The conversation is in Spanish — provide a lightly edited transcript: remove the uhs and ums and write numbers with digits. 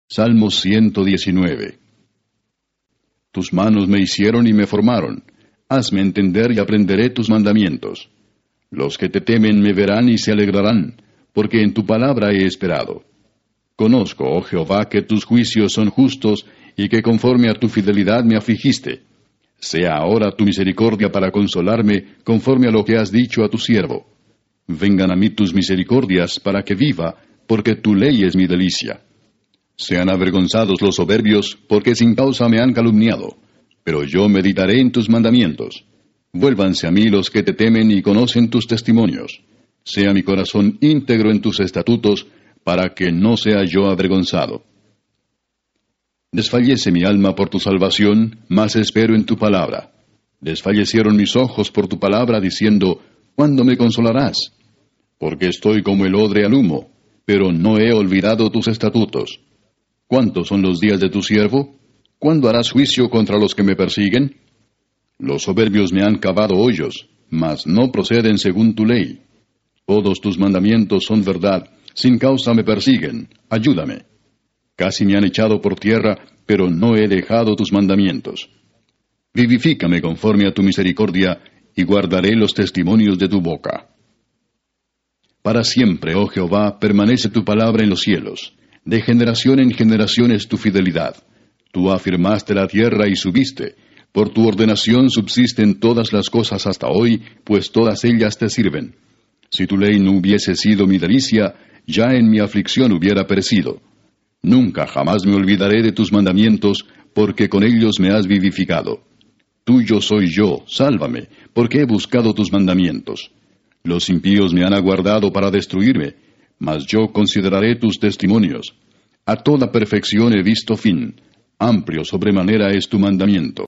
Salmo 119. Tus manos me hicieron y me formaron. Hazme entender y aprenderé tus mandamientos. Los que te temen me verán y se alegrarán, porque en tu palabra he esperado. Conozco, oh Jehová, que tus juicios son justos y que conforme a tu fidelidad me afligiste. Sea ahora tu misericordia para consolarme, conforme a lo que has dicho a tu siervo. Vengan a mí tus misericordias para que viva, porque tu ley es mi delicia. Sean avergonzados los soberbios, porque sin causa me han calumniado. Pero yo meditaré en tus mandamientos. Vuélvanse a mí los que te temen y conocen tus testimonios. Sea mi corazón íntegro en tus estatutos, para que no sea yo avergonzado. Desfallece mi alma por tu salvación, mas espero en tu palabra. Desfallecieron mis ojos por tu palabra, diciendo, ¿cuándo me consolarás? Porque estoy como el odre al humo, pero no he olvidado tus estatutos. ¿Cuántos son los días de tu siervo? ¿Cuándo harás juicio contra los que me persiguen? Los soberbios me han cavado hoyos, mas no proceden según tu ley. Todos tus mandamientos son verdad, sin causa me persiguen, ayúdame. Casi me han echado por tierra, pero no he dejado tus mandamientos. Vivifícame conforme a tu misericordia, y guardaré los testimonios de tu boca. Para siempre, oh Jehová, permanece tu palabra en los cielos. De generación en generación es tu fidelidad. Tú afirmaste la tierra y subiste. Por tu ordenación subsisten todas las cosas hasta hoy, pues todas ellas te sirven. Si tu ley no hubiese sido mi delicia, ya en mi aflicción hubiera perecido. Nunca jamás me olvidaré de tus mandamientos, porque con ellos me has vivificado. Tuyo soy yo, sálvame, porque he buscado tus mandamientos. Los impíos me han aguardado para destruirme, mas yo consideraré tus testimonios. A toda perfección he visto fin. Amplio sobremanera es tu mandamiento.